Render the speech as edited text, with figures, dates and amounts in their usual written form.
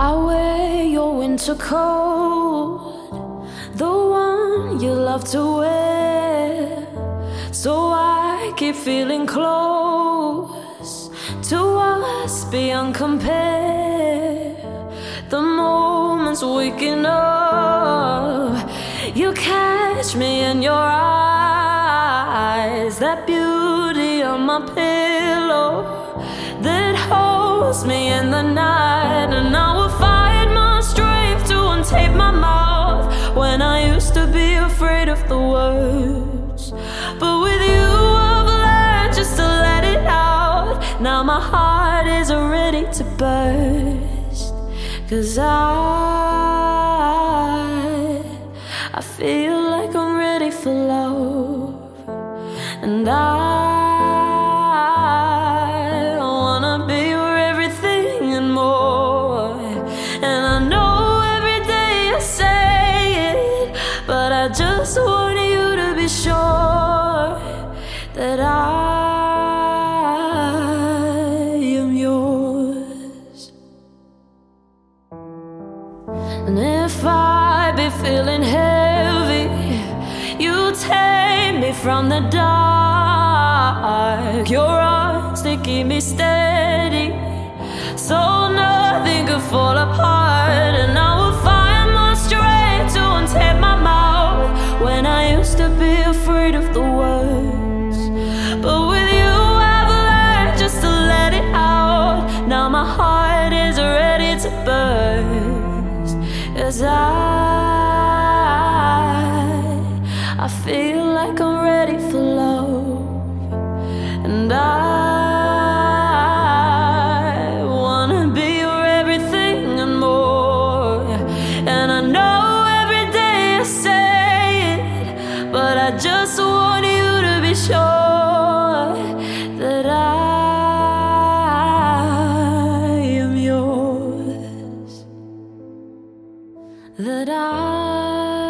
I wear your winter coat, the one you love to wear, so I keep feeling close to us beyond compare. The moments waking up, you catch me in your eyes, that beauty on my pillow that holds me in the night. And I will find my strength to untape my mouth when I used to be afraid of the words. But with you I've learned just to let it out. Now my heart is ready to burst, 'cause I feel like I'm ready for love. And I wanna be your everything and more. And I know every day I say it, but I just want you to be sure that I am yours. And if I be feeling heavy, you take me from the dark. Your arms, they keep me steady, so nothing could fall apart. And I will find my strength to untape my mouth when I used to be afraid of the words. But with you I've learned just to let it out. Now my heart is ready to burst, 'cause I feel like I'm ready for love. And I wanna be your everything and more. And I know every day I say it, but I just want you to be sure that I am yours, that I